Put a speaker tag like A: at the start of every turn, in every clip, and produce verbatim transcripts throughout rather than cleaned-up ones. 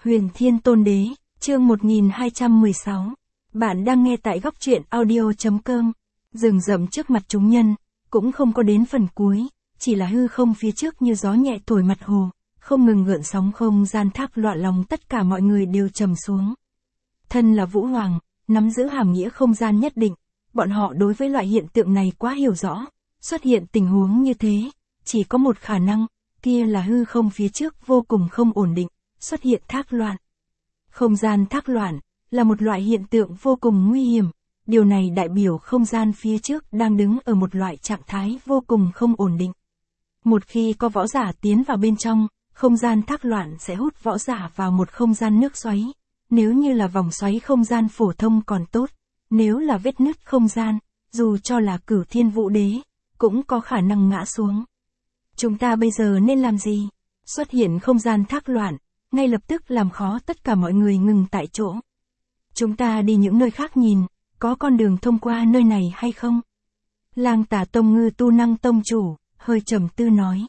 A: Huyền Thiên Tôn Đế, chương một nghìn hai trăm mười sáu. Bạn đang nghe tại góc truyện audio.com. Rừng rậm trước mặt chúng nhân, cũng không có đến phần cuối, chỉ là hư không phía trước như gió nhẹ thổi mặt hồ, không ngừng gợn sóng không gian thác loạn lòng tất cả mọi người đều trầm xuống. Thân là Vũ Hoàng, nắm giữ hàm nghĩa không gian nhất định, bọn họ đối với loại hiện tượng này quá hiểu rõ, xuất hiện tình huống như thế, chỉ có một khả năng, kia là hư không phía trước vô cùng không ổn định, xuất hiện thác loạn. Không gian thác loạn, là một loại hiện tượng vô cùng nguy hiểm, điều này đại biểu không gian phía trước đang đứng ở một loại trạng thái vô cùng không ổn định. Một khi có võ giả tiến vào bên trong, không gian thác loạn sẽ hút võ giả vào một không gian nước xoáy. Nếu như là vòng xoáy không gian phổ thông còn tốt, nếu là vết nứt không gian, dù cho là Cửu Thiên Vũ Đế, cũng có khả năng ngã xuống. Chúng ta bây giờ nên làm gì? Xuất hiện không gian thác loạn, ngay lập tức làm khó tất cả mọi người ngừng tại chỗ. Chúng ta đi những nơi khác nhìn, có con đường thông qua nơi này hay không? Lang Tà Tông Ngư Tu Năng Tông chủ, hơi trầm tư nói.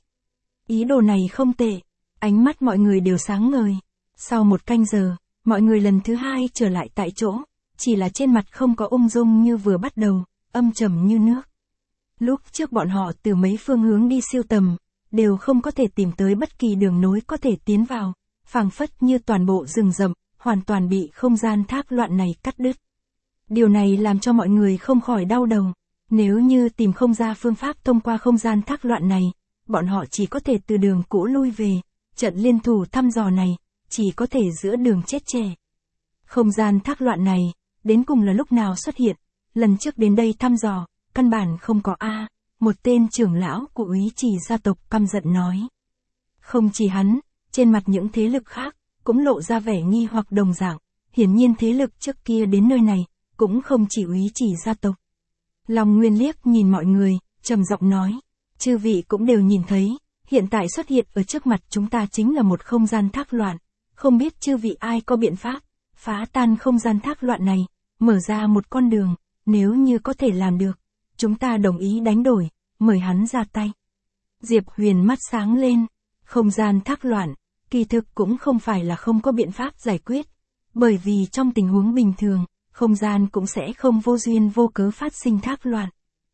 A: Ý đồ này không tệ, ánh mắt mọi người đều sáng ngời. Sau một canh giờ, mọi người lần thứ hai trở lại tại chỗ, chỉ là trên mặt không có ung dung như vừa bắt đầu, âm trầm như nước. Lúc trước bọn họ từ mấy phương hướng đi siêu tầm, đều không có thể tìm tới bất kỳ đường nối có thể tiến vào, phảng phất như toàn bộ rừng rậm, hoàn toàn bị không gian thác loạn này cắt đứt. Điều này làm cho mọi người không khỏi đau đầu, nếu như tìm không ra phương pháp thông qua không gian thác loạn này, bọn họ chỉ có thể từ đường cũ lui về, trận liên thủ thăm dò này, chỉ có thể giữa đường chết trẻ. Không gian thác loạn này, đến cùng là lúc nào xuất hiện, lần trước đến đây thăm dò, căn bản không có a. Một tên trưởng lão của Úy Trì gia tộc căm giận nói. Không chỉ hắn, trên mặt những thế lực khác, cũng lộ ra vẻ nghi hoặc đồng dạng, hiển nhiên thế lực trước kia đến nơi này, cũng không chỉ Úy Trì gia tộc. Long Nguyên liếc nhìn mọi người, trầm giọng nói, chư vị cũng đều nhìn thấy, hiện tại xuất hiện ở trước mặt chúng ta chính là một không gian thác loạn, không biết chư vị ai có biện pháp, phá tan không gian thác loạn này, mở ra một con đường, nếu như có thể làm được, chúng ta đồng ý đánh đổi, mời hắn ra tay. Diệp Huyền mắt sáng lên, không gian thác loạn, kỳ thực cũng không phải là không có biện pháp giải quyết, bởi vì trong tình huống bình thường, không gian cũng sẽ không vô duyên vô cớ phát sinh thác loạn.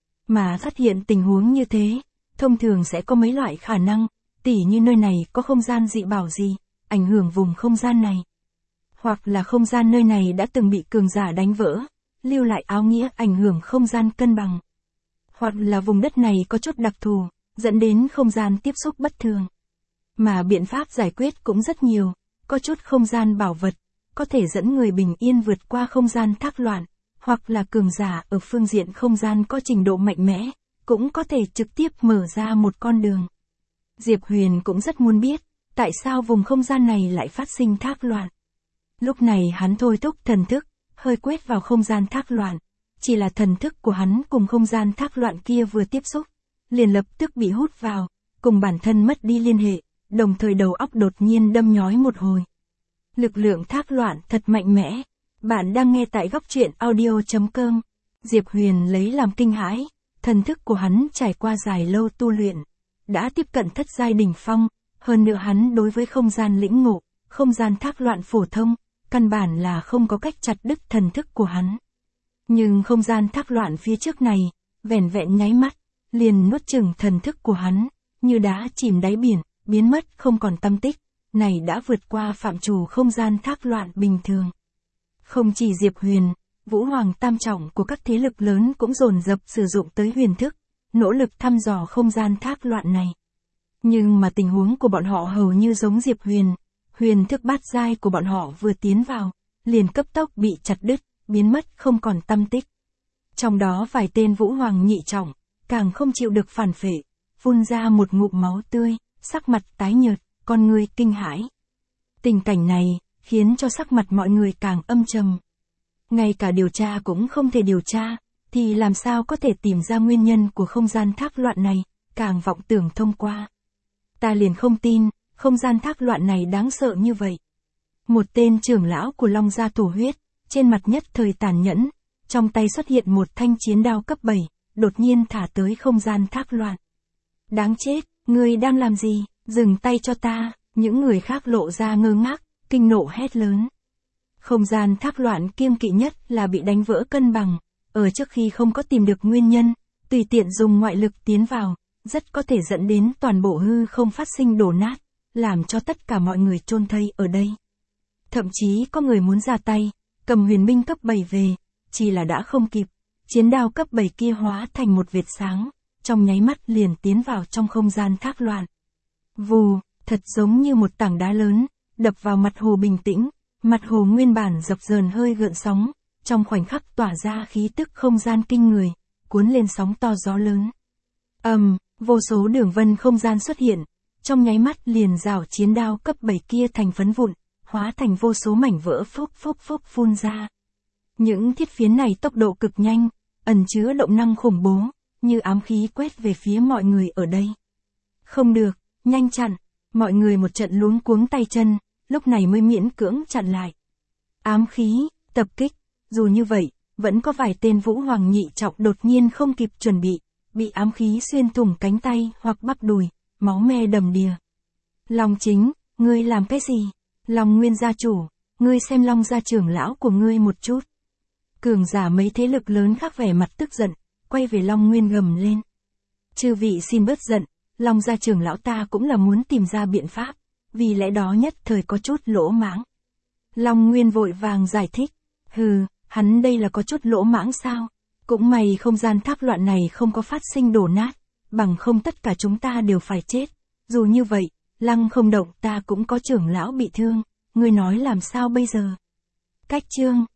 A: Mà phát hiện tình huống như thế, thông thường sẽ có mấy loại khả năng, tỉ như nơi này có không gian dị bảo gì, ảnh hưởng vùng không gian này. Hoặc là không gian nơi này đã từng bị cường giả đánh vỡ, lưu lại áo nghĩa ảnh hưởng không gian cân bằng. Hoặc là vùng đất này có chút đặc thù, dẫn đến không gian tiếp xúc bất thường. Mà biện pháp giải quyết cũng rất nhiều, có chút không gian bảo vật, có thể dẫn người bình yên vượt qua không gian thác loạn, hoặc là cường giả ở phương diện không gian có trình độ mạnh mẽ, cũng có thể trực tiếp mở ra một con đường. Diệp Huyền cũng rất muốn biết, tại sao vùng không gian này lại phát sinh thác loạn. Lúc này hắn thôi thúc thần thức, hơi quét vào không gian thác loạn, chỉ là thần thức của hắn cùng không gian thác loạn kia vừa tiếp xúc, liền lập tức bị hút vào, cùng bản thân mất đi liên hệ, đồng thời đầu óc đột nhiên đâm nhói một hồi. Lực lượng thác loạn thật mạnh mẽ, bạn đang nghe tại góc truyện audio.com. Diệp Huyền lấy làm kinh hãi, thần thức của hắn trải qua dài lâu tu luyện, đã tiếp cận thất giai đỉnh phong, hơn nữa hắn đối với không gian lĩnh ngộ, không gian thác loạn phổ thông, căn bản là không có cách chặt đứt thần thức của hắn. Nhưng không gian thác loạn phía trước này, vẻn vẹn nháy mắt, liền nuốt chửng thần thức của hắn, như đá chìm đáy biển, biến mất không còn tăm tích, này đã vượt qua phạm trù không gian thác loạn bình thường. Không chỉ Diệp Huyền, Vũ Hoàng tam trọng của các thế lực lớn cũng dồn dập sử dụng tới huyền thức, nỗ lực thăm dò không gian thác loạn này. Nhưng mà tình huống của bọn họ hầu như giống Diệp Huyền, huyền thức bát giai của bọn họ vừa tiến vào, liền cấp tốc bị chặt đứt, biến mất không còn tăm tích. Trong đó vài tên Vũ Hoàng nhị trọng, càng không chịu được phản phệ, phun ra một ngụm máu tươi, sắc mặt tái nhợt, con người kinh hãi. Tình cảnh này, khiến cho sắc mặt mọi người càng âm trầm. Ngay cả điều tra cũng không thể điều tra, thì làm sao có thể tìm ra nguyên nhân của không gian thác loạn này, càng vọng tưởng thông qua. Ta liền không tin, không gian thác loạn này đáng sợ như vậy. Một tên trưởng lão của Long gia thổ huyết, trên mặt nhất thời tàn nhẫn, trong tay xuất hiện một thanh chiến đao cấp bảy, đột nhiên thả tới không gian thác loạn. Đáng chết, ngươi đang làm gì, dừng tay cho ta, những người khác lộ ra ngơ ngác, kinh nộ hét lớn. Không gian thác loạn kiêng kỵ nhất là bị đánh vỡ cân bằng, ở trước khi không có tìm được nguyên nhân, tùy tiện dùng ngoại lực tiến vào, rất có thể dẫn đến toàn bộ hư không phát sinh đổ nát, làm cho tất cả mọi người chôn thây ở đây. Thậm chí có người muốn ra tay, cầm huyền binh cấp bảy về, chỉ là đã không kịp, chiến đao cấp bảy kia hóa thành một vệt sáng, trong nháy mắt liền tiến vào trong không gian thác loạn. Vù, thật giống như một tảng đá lớn, đập vào mặt hồ bình tĩnh, mặt hồ nguyên bản dập dờn hơi gợn sóng, trong khoảnh khắc tỏa ra khí tức không gian kinh người, cuốn lên sóng to gió lớn. Ầm, um, vô số đường vân không gian xuất hiện, trong nháy mắt liền rào chiến đao cấp bảy kia thành phấn vụn, hóa thành vô số mảnh vỡ phốc phốc phốc phun ra. Những thiết phiến này tốc độ cực nhanh, ẩn chứa động năng khủng bố, như ám khí quét về phía mọi người ở đây. Không được, nhanh chặn, mọi người một trận luống cuống tay chân, lúc này mới miễn cưỡng chặn lại. Ám khí, tập kích, dù như vậy, vẫn có vài tên vũ hoàng nhị trọng đột nhiên không kịp chuẩn bị, bị ám khí xuyên thủng cánh tay hoặc bắp đùi, máu me đầm đìa. Long Chính, ngươi làm cái gì? Long Nguyên gia chủ, ngươi xem Long gia trưởng lão của ngươi một chút. Cường giả mấy thế lực lớn khác vẻ mặt tức giận, quay về Long Nguyên gầm lên. Chư vị xin bớt giận, Long gia trưởng lão ta cũng là muốn tìm ra biện pháp, vì lẽ đó nhất thời có chút lỗ mãng. Long Nguyên vội vàng giải thích, hừ, hắn đây là có chút lỗ mãng sao? Cũng may không gian thác loạn này không có phát sinh đổ nát, bằng không tất cả chúng ta đều phải chết. Dù như vậy, Lăng Không Động ta cũng có trưởng lão bị thương, ngươi nói làm sao bây giờ? Cách chương